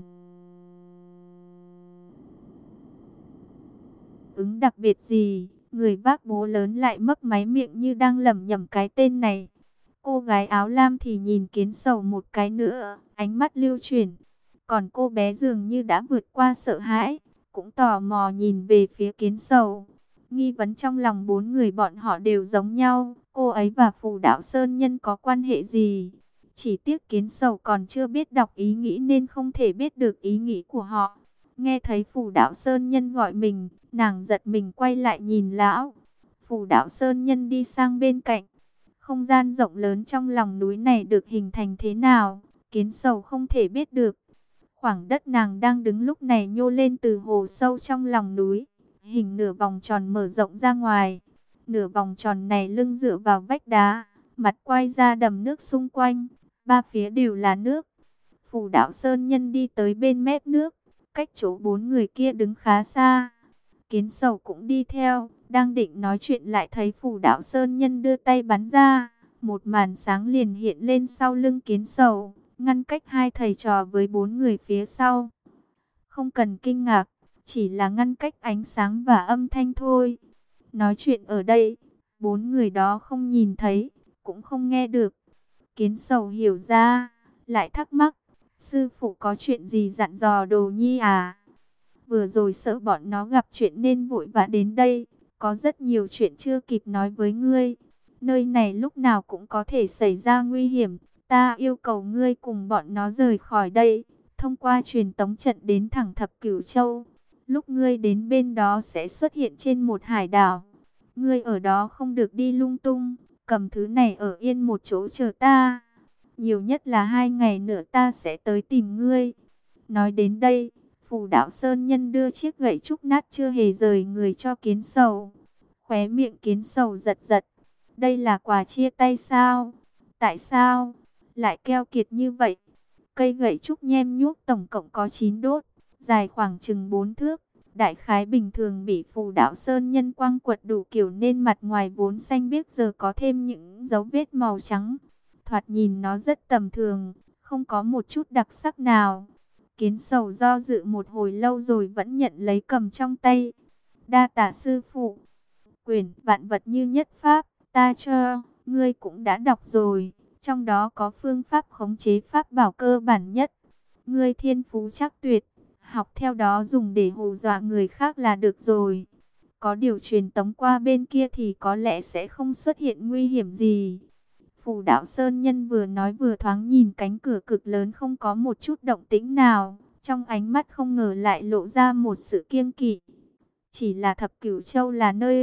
ứng đặc biệt gì. Người vác bố lớn lại mấp máy miệng như đang lẩm nhẩm cái tên này. Cô gái áo lam thì nhìn Kiến Sầu một cái nữa, ánh mắt lưu chuyển. Còn cô bé dường như đã vượt qua sợ hãi, cũng tò mò nhìn về phía Kiến Sầu. Nghi vấn trong lòng bốn người bọn họ đều giống nhau, cô ấy và Phù Đạo Sơn Nhân có quan hệ gì? Chỉ tiếc Kiến Sầu còn chưa biết đọc ý nghĩ nên không thể biết được ý nghĩ của họ. Nghe thấy Phù Đạo Sơn Nhân gọi mình, nàng giật mình quay lại nhìn lão. Phù Đạo Sơn Nhân đi sang bên cạnh. Không gian rộng lớn trong lòng núi này được hình thành thế nào, Kiến Sầu không thể biết được. Khoảng đất nàng đang đứng lúc này nhô lên từ hồ sâu trong lòng núi, hình nửa vòng tròn mở rộng ra ngoài. Nửa vòng tròn này lưng dựa vào vách đá, mặt quay ra đầm nước xung quanh, ba phía đều là nước. Phù Đạo Sơn Nhân đi tới bên mép nước, cách chỗ bốn người kia đứng khá xa. Kiến Sầu cũng đi theo, đang định nói chuyện lại thấy Phù Đạo Sơn Nhân đưa tay bắn ra. Một màn sáng liền hiện lên sau lưng Kiến Sầu, ngăn cách hai thầy trò với bốn người phía sau. Không cần kinh ngạc, chỉ là ngăn cách ánh sáng và âm thanh thôi. Nói chuyện ở đây, bốn người đó không nhìn thấy, cũng không nghe được. Kiến Sầu hiểu ra, lại thắc mắc, sư phụ có chuyện gì dặn dò Đồ Nhi à? Vừa rồi sợ bọn nó gặp chuyện nên vội vã đến đây, có rất nhiều chuyện chưa kịp nói với ngươi. Nơi này lúc nào cũng có thể xảy ra nguy hiểm, ta yêu cầu ngươi cùng bọn nó rời khỏi đây, thông qua truyền tống trận đến thẳng Thập Cửu Châu. Lúc ngươi đến bên đó sẽ xuất hiện trên một hải đảo. Ngươi ở đó không được đi lung tung, cầm thứ này ở yên một chỗ chờ ta. Nhiều nhất là 2 ngày nữa ta sẽ tới tìm ngươi. Nói đến đây, Phù Đạo Sơn Nhân đưa chiếc gậy trúc nát chưa hề rời người cho Kiến Sầu. Khóe miệng Kiến Sầu giật giật. Đây là quà chia tay sao? Tại sao lại keo kiệt như vậy? Cây gậy trúc nhem nhuốc tổng cộng có 9 đốt, dài khoảng chừng 4 thước. Đại khái bình thường bị Phù Đạo Sơn Nhân quăng quật đủ kiểu nên mặt ngoài vốn xanh biếc giờ có thêm những dấu vết màu trắng. Thoạt nhìn nó rất tầm thường, không có một chút đặc sắc nào. Kiến Sầu do dự một hồi lâu rồi vẫn nhận lấy cầm trong tay. Đa tạ sư phụ. Quyển vạn vật như nhất pháp, ta cho, ngươi cũng đã đọc rồi. Trong đó có phương pháp khống chế pháp bảo cơ bản nhất. Ngươi thiên phú chắc tuyệt, học theo đó dùng để hù dọa người khác là được rồi. Có điều truyền tống qua bên kia thì có lẽ sẽ không xuất hiện nguy hiểm gì. Phù Đạo Sơn Nhân vừa nói vừa thoáng nhìn cánh cửa cực lớn không có một chút động tĩnh nào. Trong ánh mắt không ngờ lại lộ ra một sự kiêng kỵ. Chỉ là Thập Cửu Châu là nơi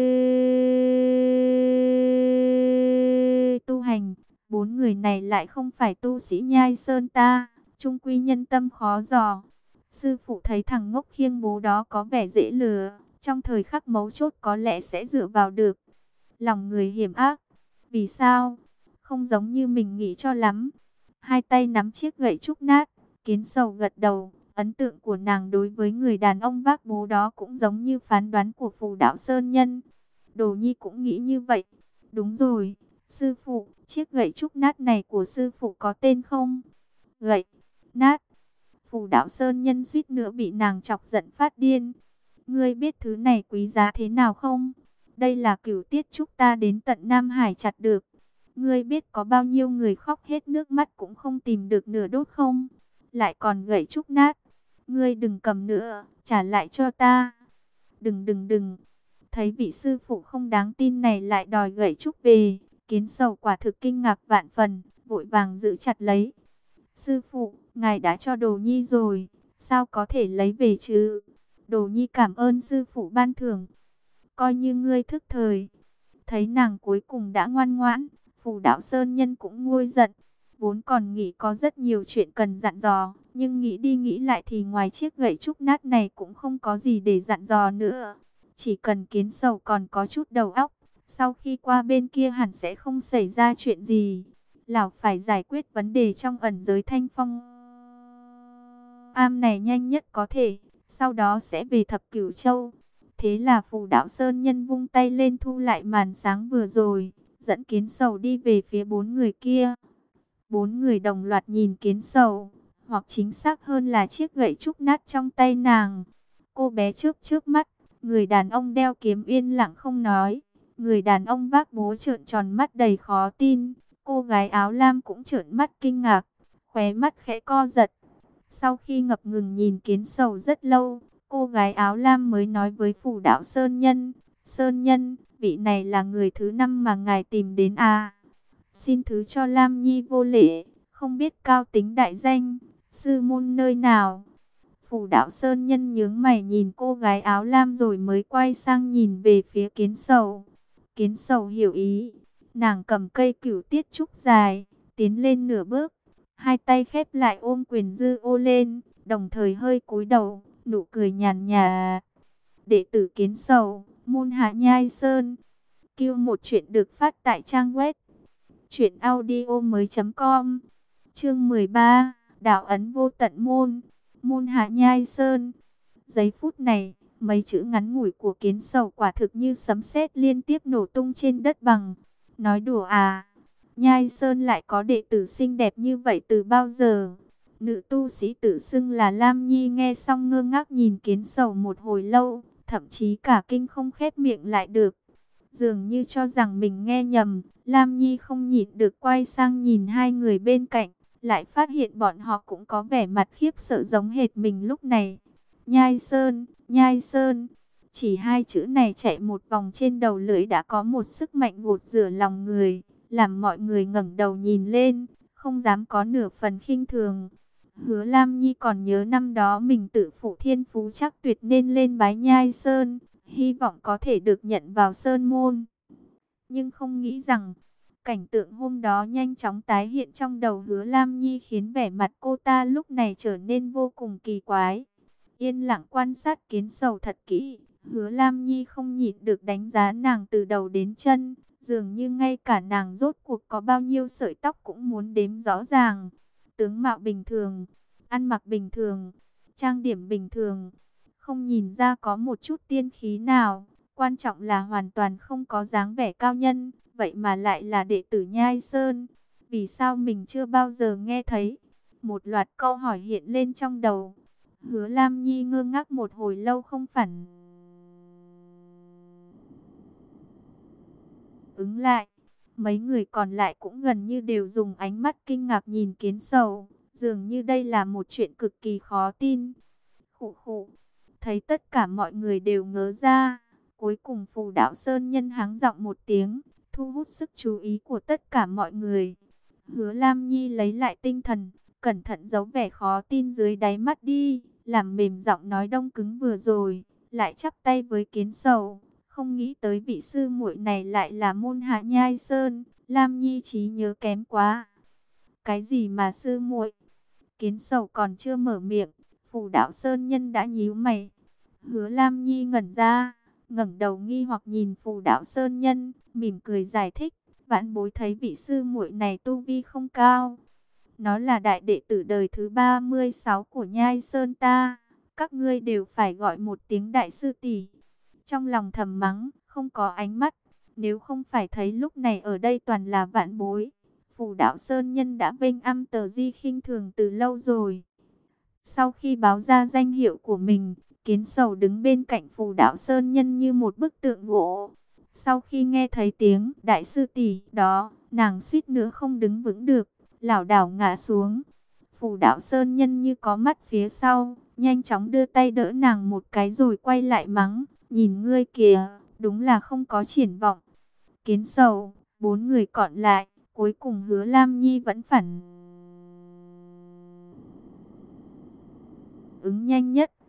tu hành. Bốn người này lại không phải tu sĩ Nhai Sơn ta. Trung quy nhân tâm khó dò. Sư phụ thấy thằng ngốc khiêng bố đó có vẻ dễ lừa. Trong thời khắc mấu chốt có lẽ sẽ dựa vào được. Lòng người hiểm ác. Vì sao? Không giống như mình nghĩ cho lắm. Hai tay nắm chiếc gậy trúc nát. Kiến Sầu gật đầu. Ấn tượng của nàng đối với người đàn ông vác bố đó cũng giống như phán đoán của Phù Đạo Sơn Nhân. Đồ Nhi cũng nghĩ như vậy. Đúng rồi, sư phụ, chiếc gậy trúc nát này của sư phụ có tên không? Gậy nát. Phù Đạo Sơn Nhân suýt nữa bị nàng chọc giận phát điên. Ngươi biết thứ này quý giá thế nào không? Đây là cửu tiết trúc ta đến tận Nam Hải chặt được. Ngươi biết có bao nhiêu người khóc hết nước mắt cũng không tìm được nửa đốt không? Lại còn gậy trúc nát. Ngươi đừng cầm nữa, trả lại cho ta. Đừng. Thấy vị sư phụ không đáng tin này lại đòi gậy trúc về. Kiến Sầu quả thực kinh ngạc vạn phần, vội vàng giữ chặt lấy. Sư phụ, ngài đã cho Đồ Nhi rồi, sao có thể lấy về chứ? Đồ Nhi cảm ơn sư phụ ban thưởng. coi như ngươi thức thời. Thấy nàng cuối cùng đã ngoan ngoãn, Phù Đạo Sơn Nhân cũng nguôi giận. Vốn còn nghĩ có rất nhiều chuyện cần dặn dò, nhưng nghĩ đi nghĩ lại thì ngoài chiếc gậy trúc nát này cũng không có gì để dặn dò nữa. Chỉ cần Kiến Sầu còn có chút đầu óc, sau khi qua bên kia hẳn sẽ không xảy ra chuyện gì. Lão phải giải quyết vấn đề trong ẩn giới Thanh Phong Am này nhanh nhất có thể, sau đó sẽ về Thập Cửu Châu. Thế là Phù Đạo Sơn Nhân vung tay lên thu lại màn sáng vừa rồi, dẫn Kiến Sầu đi về phía bốn người kia. Bốn người đồng loạt nhìn Kiến Sầu, hoặc chính xác hơn là chiếc gậy trúc nát trong tay nàng. Cô bé trước mắt, người đàn ông đeo kiếm yên lặng không nói. Người đàn ông vác bố trợn tròn mắt đầy khó tin. Cô gái áo lam cũng trợn mắt kinh ngạc, khóe mắt khẽ co giật. Sau khi ngập ngừng nhìn Kiến Sầu rất lâu, cô gái áo lam mới nói với Phù Đạo Sơn Nhân: Sơn Nhân, vị này là người thứ 5 mà ngài tìm đến à? Xin thứ cho Lam Nhi vô lễ, không biết cao tính đại danh, sư môn nơi nào? Phù Đạo Sơn Nhân nhướng mày nhìn cô gái áo lam rồi mới quay sang nhìn về phía Kiến Sầu. Kiến Sầu hiểu ý, nàng cầm cây cửu tiết trúc dài, tiến lên nửa bước, hai tay khép lại ôm quyền dư ô lên, đồng thời hơi cúi đầu, nụ cười nhàn nhạt. Đệ tử Kiến Sầu, môn Hạ Nhai Sơn. Kêu một chuyện được phát tại trang web truyệnaudiomoi.com. Chương 13, Đạo ấn vô tận môn, môn Hạ Nhai Sơn. Giây phút này, mấy chữ ngắn ngủi của Kiến Sầu quả thực như sấm sét liên tiếp nổ tung trên đất bằng. Nói đùa à? Nhai Sơn lại có đệ tử xinh đẹp như vậy từ bao giờ? Nữ tu sĩ tự xưng là Lam Nhi nghe xong ngơ ngác nhìn Kiến Sầu một hồi lâu, thậm chí cả kinh không khép miệng lại được. Dường như cho rằng mình nghe nhầm, Lam Nhi không nhịn được quay sang nhìn hai người bên cạnh, lại phát hiện bọn họ cũng có vẻ mặt khiếp sợ giống hệt mình lúc này. Nhai Sơn, Nhai Sơn. Chỉ hai chữ này chạy một vòng trên đầu lưỡi đã có một sức mạnh gột rửa lòng người, làm mọi người ngẩng đầu nhìn lên, không dám có nửa phần khinh thường. Hứa Lam Nhi còn nhớ năm đó mình tự phụ thiên phú chắc tuyệt nên lên bái Nhai Sơn, hy vọng có thể được nhận vào Sơn môn. Nhưng không nghĩ rằng, cảnh tượng hôm đó nhanh chóng tái hiện trong đầu Hứa Lam Nhi khiến vẻ mặt cô ta lúc này trở nên vô cùng kỳ quái. Yên lặng quan sát Kiến Sầu thật kỹ, Hứa Lam Nhi không nhịn được đánh giá nàng từ đầu đến chân, dường như ngay cả nàng rốt cuộc có bao nhiêu sợi tóc cũng muốn đếm rõ ràng. Tướng mạo bình thường, ăn mặc bình thường, trang điểm bình thường, không nhìn ra có một chút tiên khí nào. Quan trọng là hoàn toàn không có dáng vẻ cao nhân, vậy mà lại là đệ tử Nhai Sơn. Vì sao mình chưa bao giờ nghe thấy? Một loạt câu hỏi hiện lên trong đầu. Hứa Lam Nhi ngơ ngác một hồi lâu không phản ứng lại. Mấy người còn lại cũng gần như đều dùng ánh mắt kinh ngạc nhìn Kiến Sầu, dường như đây là một chuyện cực kỳ khó tin. Khụ khụ, thấy tất cả mọi người đều ngớ ra, cuối cùng Phù Đạo Sơn Nhân hắng giọng một tiếng, thu hút sức chú ý của tất cả mọi người. Hứa Lam Nhi lấy lại tinh thần, cẩn thận giấu vẻ khó tin dưới đáy mắt đi, làm mềm giọng nói đông cứng vừa rồi, lại chắp tay với Kiến Sầu. Không nghĩ tới vị sư muội này lại là môn Hạ Nhai Sơn, Lam Nhi trí nhớ kém quá. Cái gì mà sư muội? Kiến Sầu còn chưa mở miệng, Phù Đạo Sơn Nhân đã nhíu mày. Hứa Lam Nhi ngẩn ra, ngẩng đầu nghi hoặc nhìn Phù Đạo Sơn Nhân, mỉm cười giải thích, vãn bối thấy vị sư muội này tu vi không cao. Nó là đại đệ tử đời thứ 36 của Nhai Sơn ta, các ngươi đều phải gọi một tiếng đại sư tỷ. Trong lòng thầm mắng, không có ánh mắt, nếu không phải thấy lúc này ở đây toàn là vãn bối, Phù Đạo Sơn Nhân đã vênh âm tờ di khinh thường từ lâu rồi. Sau khi báo ra danh hiệu của mình, Kiến Sầu đứng bên cạnh Phù Đạo Sơn Nhân như một bức tượng gỗ. Sau khi nghe thấy tiếng đại sư tỷ đó, nàng suýt nữa không đứng vững được, lảo đảo ngã xuống. Phù Đạo Sơn Nhân như có mắt phía sau, nhanh chóng đưa tay đỡ nàng một cái rồi quay lại mắng, nhìn ngươi kìa, đúng là không có triển vọng. Kiến Sầu, bốn người còn lại, cuối cùng Hứa Lam Nhi vẫn phản ứng nhanh nhất,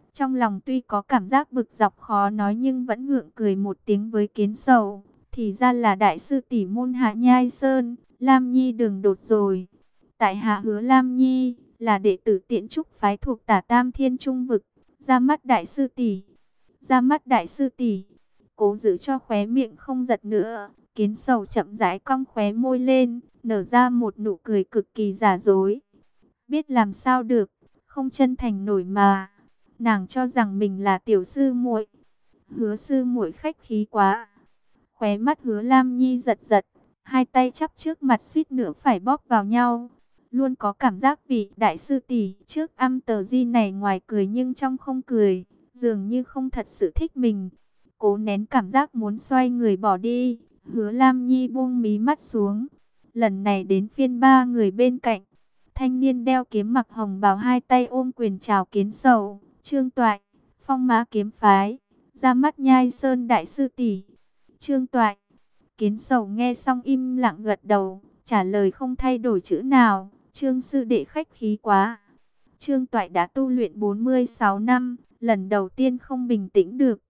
Trong lòng tuy có cảm giác bực dọc khó nói nhưng vẫn gượng cười một tiếng với Kiến Sầu. Thì ra là đại sư tỷ môn Hạ Nhai Sơn, Lam Nhi đường đột rồi. Tại hạ Hứa Lam Nhi, là đệ tử Tiễn Trúc phái thuộc Tả Tam Thiên Trung vực. Ra mắt đại sư tỷ, ra mắt đại sư tỷ. Cố giữ cho khóe miệng không giật nữa, Kiến Sầu chậm rãi cong khóe môi lên, nở ra một nụ cười cực kỳ giả dối. Biết làm sao được, không chân thành nổi mà. Nàng cho rằng mình là tiểu sư muội. Hứa sư muội khách khí quá. Khóe mắt Hứa Lam Nhi giật giật, hai tay chắp trước mặt suýt nữa phải bóp vào nhau. Luôn có cảm giác vị đại sư tỷ trước âm tờ di này ngoài cười nhưng trong không cười, dường như không thật sự thích mình. Cố nén cảm giác muốn xoay người bỏ đi, Hứa Lam Nhi buông mí mắt xuống. Lần này đến phiên ba người bên cạnh. Thanh niên đeo kiếm mặc hồng bào hai tay ôm quyền chào Kiến Sầu. Trương Toại, Phong Mã kiếm phái, ra mắt Nhai Sơn đại sư tỷ. Trương Toại. Kiến Sầu nghe xong im lặng gật đầu, trả lời không thay đổi chữ nào. Trương sư đệ khách khí quá. Trương Toại đã tu luyện 46 năm, lần đầu tiên không bình tĩnh được,